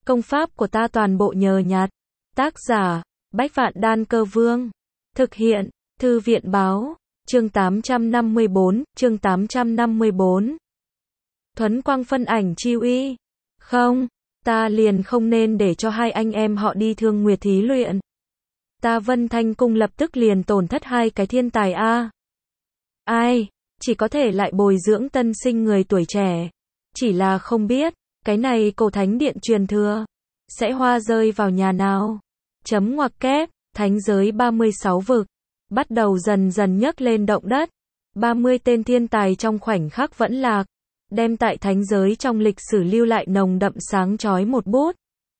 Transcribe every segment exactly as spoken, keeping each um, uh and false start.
Công pháp của ta toàn bộ nhờ nhặt. Tác giả, Bách Vạn Đan Cơ Vương. Thực hiện, Thư viện báo, chương tám trăm năm mươi bốn, chương tám trăm năm mươi bốn. Thuấn Quang phân ảnh chi uy. Không, ta liền không nên để cho hai anh em họ đi Thương Nguyệt thí luyện. Ta Vân Thanh Cung lập tức liền tổn thất hai cái thiên tài a. Ai, chỉ có thể lại bồi dưỡng tân sinh người tuổi trẻ. Chỉ là không biết, cái này cổ thánh điện truyền thừa, sẽ hoa rơi vào nhà nào. Chấm ngoặc kép, thánh giới ba mươi sáu vực, bắt đầu dần dần nhấc lên động đất. ba mươi tên thiên tài trong khoảnh khắc vẫn lạc, đem tại thánh giới trong lịch sử lưu lại nồng đậm sáng chói một bút.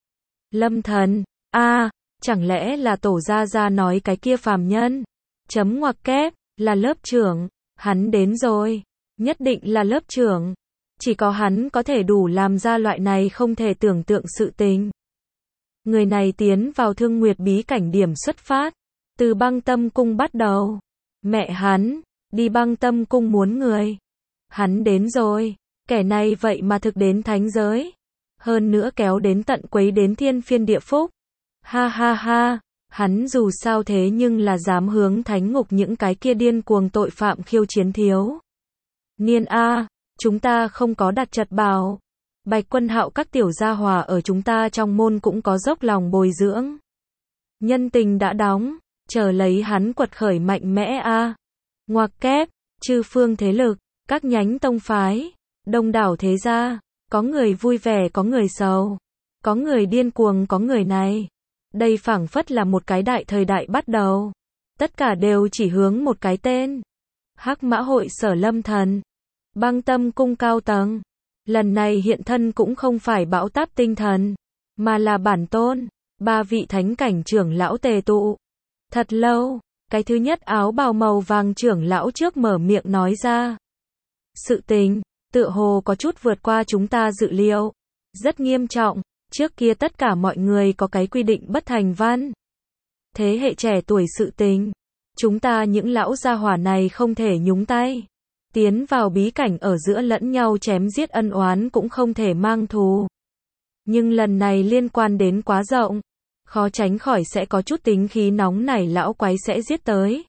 Lâm Thần, a, à, chẳng lẽ là tổ gia gia nói cái kia phàm nhân? Chấm ngoặc kép, là lớp trưởng, hắn đến rồi, nhất định là lớp trưởng. Chỉ có hắn có thể đủ làm ra loại này không thể tưởng tượng sự tình. Người này tiến vào Thương Nguyệt bí cảnh điểm xuất phát, từ Băng Tâm Cung bắt đầu. Mẹ hắn, đi Băng Tâm Cung muốn người. Hắn đến rồi, kẻ này vậy mà thực đến thánh giới. Hơn nữa kéo đến tận quấy đến thiên phiên địa phúc. Ha ha ha, hắn dù sao thế nhưng là dám hướng thánh ngục những cái kia điên cuồng tội phạm khiêu chiến thiếu niên a. Chúng ta không có đặt chật bảo. Bạch Quân Hạo các tiểu gia hòa ở chúng ta trong môn cũng có dốc lòng bồi dưỡng. Nhân tình đã đóng, chờ lấy hắn quật khởi mạnh mẽ a. À. Ngoặc kép, chư phương thế lực, các nhánh tông phái, đông đảo thế gia, có người vui vẻ có người sầu, có người điên cuồng có người này. Đây phảng phất là một cái đại thời đại bắt đầu. Tất cả đều chỉ hướng một cái tên. Hắc Mã hội Sở Lâm Thần. Băng Tâm Cung cao tầng, lần này hiện thân cũng không phải bão táp tinh thần, mà là bản tôn, ba vị thánh cảnh trưởng lão tề tụ. Thật lâu, cái thứ nhất áo bào màu vàng trưởng lão trước mở miệng nói ra. Sự tình, tựa hồ có chút vượt qua chúng ta dự liệu, rất nghiêm trọng, trước kia tất cả mọi người có cái quy định bất thành văn. Thế hệ trẻ tuổi sự tình, chúng ta những lão gia hỏa này không thể nhúng tay. Tiến vào bí cảnh ở giữa lẫn nhau chém giết ân oán cũng không thể mang thù. Nhưng lần này liên quan đến quá rộng, khó tránh khỏi sẽ có chút tính khí nóng nảy lão quái sẽ giết tới.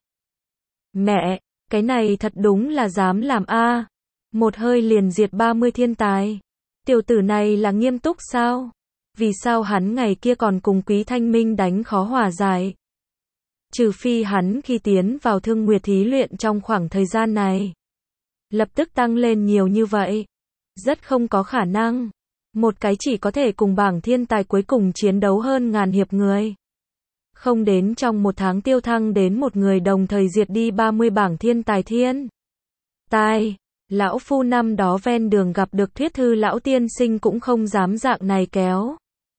Mẹ, cái này thật đúng là dám làm a. À. Một hơi liền diệt ba mươi thiên tài. Tiểu tử này là nghiêm túc sao? Vì sao hắn ngày kia còn cùng Quý Thanh Minh đánh khó hòa giải? Trừ phi hắn khi tiến vào Thương Nguyệt thí luyện trong khoảng thời gian này, lập tức tăng lên nhiều như vậy. Rất không có khả năng. Một cái chỉ có thể cùng bảng thiên tài cuối cùng chiến đấu hơn ngàn hiệp người. Không đến trong một tháng tiêu thăng đến một người đồng thời diệt đi ba mươi bảng thiên tài thiên tài. Lão phu năm đó ven đường gặp được Thuyết Thư lão tiên sinh cũng không dám dạng này kéo.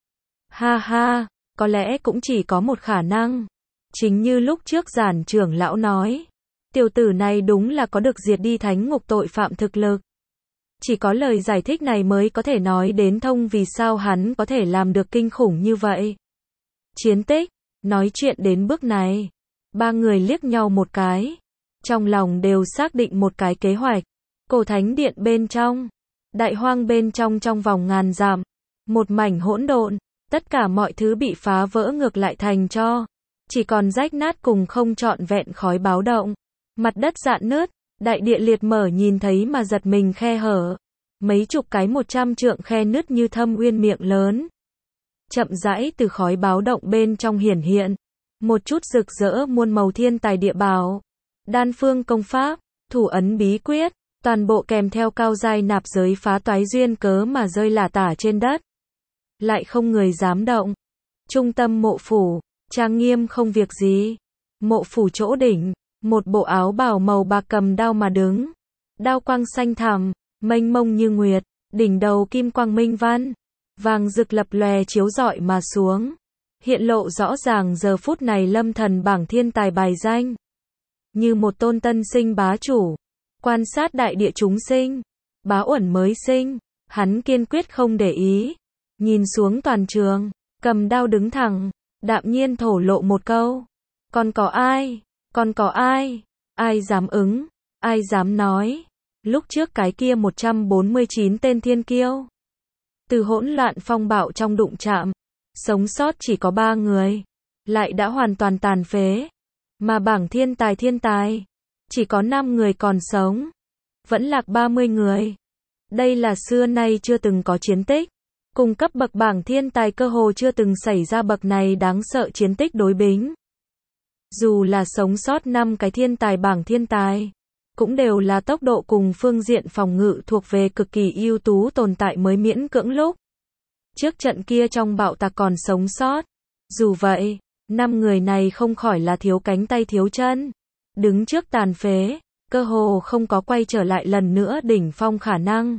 Ha ha, có lẽ cũng chỉ có một khả năng. Chính như lúc trước giản trưởng lão nói. Tiểu tử này đúng là có được diệt đi thánh ngục tội phạm thực lực. Chỉ có lời giải thích này mới có thể nói đến thông vì sao hắn có thể làm được kinh khủng như vậy. Chiến tích, nói chuyện đến bước này. Ba người liếc nhau một cái. Trong lòng đều xác định một cái kế hoạch. Cổ thánh điện bên trong. Đại hoang bên trong trong vòng ngàn dặm. Một mảnh hỗn độn. Tất cả mọi thứ bị phá vỡ ngược lại thành cho. Chỉ còn rách nát cùng không trọn vẹn khói báo động. Mặt đất rạn nứt, đại địa liệt mở nhìn thấy mà giật mình khe hở. Mấy chục cái một trăm trượng khe nứt như thâm uyên miệng lớn. Chậm rãi từ khói báo động bên trong hiển hiện. Một chút rực rỡ muôn màu thiên tài địa bảo. Đan phương công pháp, thủ ấn bí quyết, toàn bộ kèm theo cao giai nạp giới phá toái duyên cớ mà rơi lả tả trên đất. Lại không người dám động. Trung tâm mộ phủ, trang nghiêm không việc gì. Mộ phủ chỗ đỉnh. Một bộ áo bào màu bạc cầm đao mà đứng. Đao quang xanh thẳm, mênh mông như nguyệt, đỉnh đầu kim quang minh văn, vàng rực lập lòe chiếu rọi mà xuống. Hiện lộ rõ ràng giờ phút này Lâm Thần bảng thiên tài bài danh. Như một tôn tân sinh bá chủ, quan sát đại địa chúng sinh, bá uẩn mới sinh, hắn kiên quyết không để ý. Nhìn xuống toàn trường, cầm đao đứng thẳng, đạm nhiên thổ lộ một câu. Còn có ai? Còn có ai? Ai dám ứng? Ai dám nói? Lúc trước cái kia một trăm bốn mươi chín tên thiên kiêu. Từ hỗn loạn phong bạo trong đụng chạm, sống sót chỉ có ba người, lại đã hoàn toàn tàn phế. Mà bảng thiên tài thiên tài, chỉ có năm người còn sống, vẫn lạc ba mươi người. Đây là xưa nay chưa từng có chiến tích. Cùng cấp bậc bảng thiên tài cơ hồ chưa từng xảy ra bậc này đáng sợ chiến tích đối bính. Dù là sống sót năm cái thiên tài bảng thiên tài, cũng đều là tốc độ cùng phương diện phòng ngự thuộc về cực kỳ ưu tú tồn tại mới miễn cưỡng lúc trước trận kia trong bạo tạc còn sống sót. Dù vậy, năm người này không khỏi là thiếu cánh tay thiếu chân, đứng trước tàn phế, cơ hồ không có quay trở lại lần nữa đỉnh phong khả năng.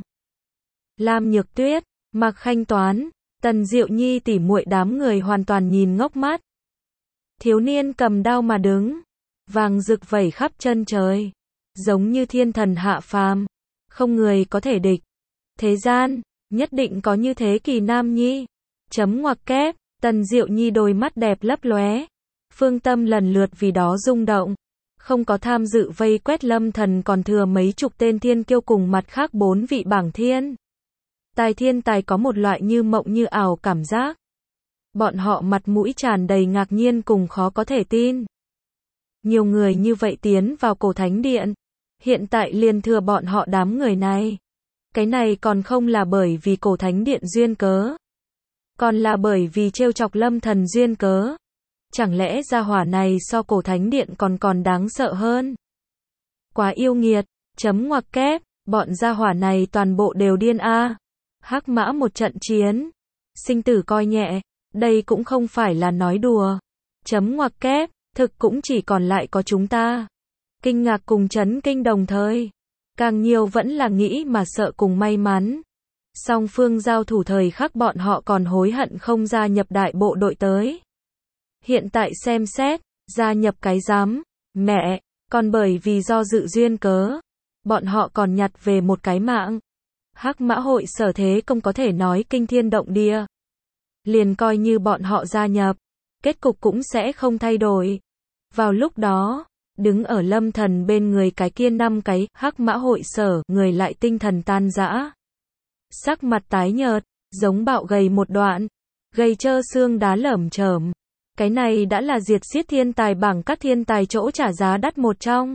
Lam Nhược Tuyết, Mạc Khanh Toán, Tần Diệu Nhi tỉ muội đám người hoàn toàn nhìn ngốc mắt. Thiếu niên cầm đao mà đứng, vàng rực vẩy khắp chân trời, giống như thiên thần hạ phàm, không người có thể địch. Thế gian, nhất định có như thế kỳ nam nhi. Chấm ngoặc kép, Tần Diệu Nhi đôi mắt đẹp lấp lóe. Phương tâm lần lượt vì đó rung động. Không có tham dự vây quét Lâm Thần còn thừa mấy chục tên thiên kiêu cùng mặt khác bốn vị bảng thiên tài thiên tài có một loại như mộng như ảo cảm giác. Bọn họ mặt mũi tràn đầy ngạc nhiên cùng khó có thể tin. Nhiều người như vậy tiến vào cổ thánh điện, hiện tại liền thừa bọn họ đám người này. Cái này còn không là bởi vì cổ thánh điện duyên cớ, còn là bởi vì trêu chọc Lâm Thần duyên cớ. Chẳng lẽ gia hỏa này so cổ thánh điện còn còn đáng sợ hơn? Quá yêu nghiệt, chấm ngoặc kép, bọn gia hỏa này toàn bộ đều điên a. Hắc mã một trận chiến, sinh tử coi nhẹ, đây cũng không phải là nói đùa. Chấm ngoặc kép, thực cũng chỉ còn lại có chúng ta. Kinh ngạc cùng chấn kinh đồng thời, càng nhiều vẫn là nghĩ mà sợ cùng may mắn. Song phương giao thủ thời khắc bọn họ còn hối hận không gia nhập đại bộ đội tới. Hiện tại xem xét, gia nhập cái rắm, mẹ, còn bởi vì do dự duyên cớ, bọn họ còn nhặt về một cái mạng. Hắc mã hội sở thế công có thể nói kinh thiên động địa. Liền coi như bọn họ gia nhập, kết cục cũng sẽ không thay đổi. Vào lúc đó, đứng ở Lâm Thần bên người cái kia năm cái hắc mã hội sở, người lại tinh thần tan rã. Sắc mặt tái nhợt, giống bạo gầy một đoạn, gầy trơ xương đá lởm chởm. Cái này đã là diệt giết thiên tài bảng các thiên tài chỗ trả giá đắt một trong.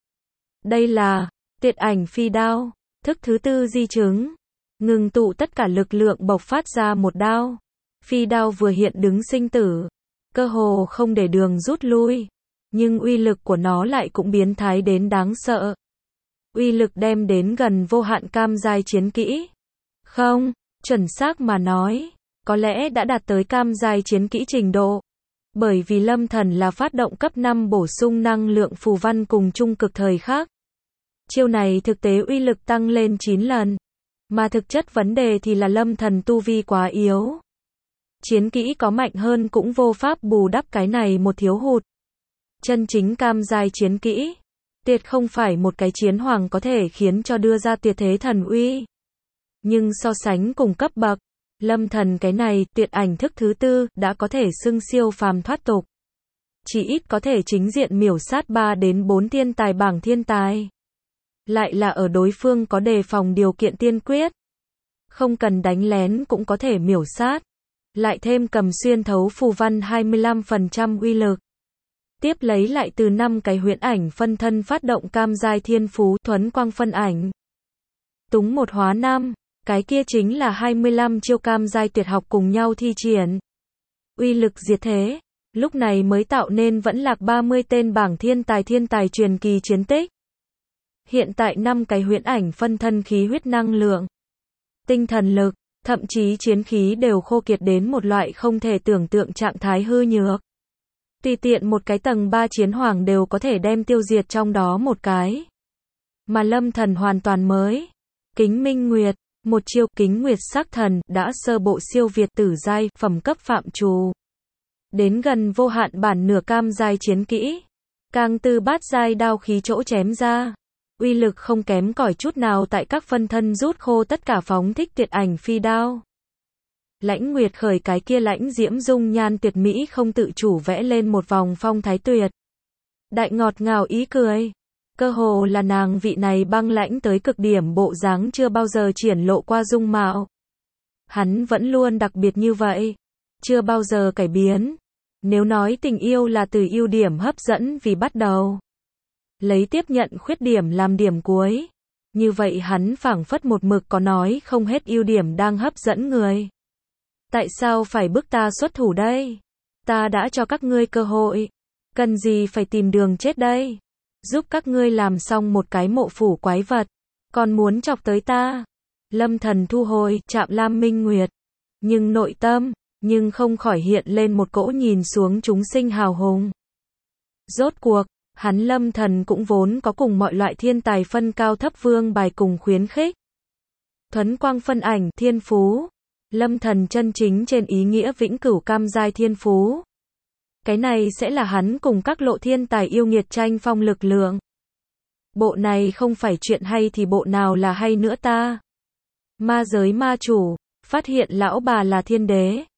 Đây là Tuyệt Ảnh Phi Đao, thức thứ tư di chứng, ngừng tụ tất cả lực lượng bộc phát ra một đao. Phi đao vừa hiện đứng sinh tử, cơ hồ không để đường rút lui, nhưng uy lực của nó lại cũng biến thái đến đáng sợ. Uy lực đem đến gần vô hạn cam giai chiến kỹ. Không, chuẩn xác mà nói, có lẽ đã đạt tới cam giai chiến kỹ trình độ. Bởi vì Lâm Thần là phát động cấp năm bổ sung năng lượng phù văn cùng trung cực thời khắc. Chiêu này thực tế uy lực tăng lên chín lần. Mà thực chất vấn đề thì là Lâm Thần tu vi quá yếu. Chiến kỹ có mạnh hơn cũng vô pháp bù đắp cái này một thiếu hụt. Chân chính cam giai chiến kỹ, tuyệt không phải một cái chiến hoàng có thể khiến cho đưa ra tuyệt thế thần uy. Nhưng so sánh cùng cấp bậc, Lâm Thần cái này tuyệt ảnh thức thứ tư đã có thể xưng siêu phàm thoát tục. Chỉ ít có thể chính diện miểu sát ba đến bốn thiên tài bảng thiên tài. Lại là ở đối phương có đề phòng điều kiện tiên quyết. Không cần đánh lén cũng có thể miểu sát. Lại thêm cầm xuyên thấu phù văn hai mươi lăm phần trăm uy lực. Tiếp lấy lại từ năm cái huyễn ảnh phân thân phát động cam giai thiên phú thuấn quang phân ảnh. Túng một hóa năm, cái kia chính là hai mươi lăm chiêu cam giai tuyệt học cùng nhau thi triển. Uy lực diệt thế, lúc này mới tạo nên vẫn lạc ba mươi tên bảng thiên tài thiên tài truyền kỳ chiến tích. Hiện tại năm cái huyễn ảnh phân thân khí huyết năng lượng, tinh thần lực, thậm chí chiến khí đều khô kiệt đến một loại không thể tưởng tượng trạng thái hư nhược. Tùy tiện một cái tầng ba chiến hoàng đều có thể đem tiêu diệt trong đó một cái. Mà Lâm Thần hoàn toàn mới. Kính Minh Nguyệt, một chiêu Kính Nguyệt sắc thần đã sơ bộ siêu việt tử giai phẩm cấp phạm trù. Đến gần vô hạn bản nửa cam giai chiến kỹ. Càng từ bát giai đao khí chỗ chém ra. Uy lực không kém cỏi chút nào tại các phân thân rút khô tất cả phóng thích tuyệt ảnh phi đao. Lãnh Nguyệt khởi cái kia lãnh diễm dung nhan tuyệt mỹ không tự chủ vẽ lên một vòng phong thái tuyệt. Đại ngọt ngào ý cười. Cơ hồ là nàng vị này băng lãnh tới cực điểm bộ dáng chưa bao giờ triển lộ qua dung mạo. Hắn vẫn luôn đặc biệt như vậy, chưa bao giờ cải biến. Nếu nói tình yêu là từ ưu điểm hấp dẫn vì bắt đầu, lấy tiếp nhận khuyết điểm làm điểm cuối, như vậy hắn phảng phất một mực có nói không hết ưu điểm đang hấp dẫn người. Tại sao phải bức ta xuất thủ đây? Ta đã cho các ngươi cơ hội, cần gì phải tìm đường chết đây? Giúp các ngươi làm xong một cái mộ phủ quái vật, còn muốn chọc tới ta. Lâm Thần thu hồi Trạm Lam Minh Nguyệt, nhưng nội tâm, nhưng không khỏi hiện lên một cỗ nhìn xuống chúng sinh hào hùng. Rốt cuộc, hắn Lâm Thần cũng vốn có cùng mọi loại thiên tài phân cao thấp vương bài cùng khuyến khích. Thuấn quang phân ảnh, thiên phú. Lâm Thần chân chính trên ý nghĩa vĩnh cửu cam giai thiên phú. Cái này sẽ là hắn cùng các lộ thiên tài yêu nghiệt tranh phong lực lượng. Bộ này không phải chuyện hay thì bộ nào là hay nữa ta? Ma giới ma chủ, phát hiện lão bà là thiên đế.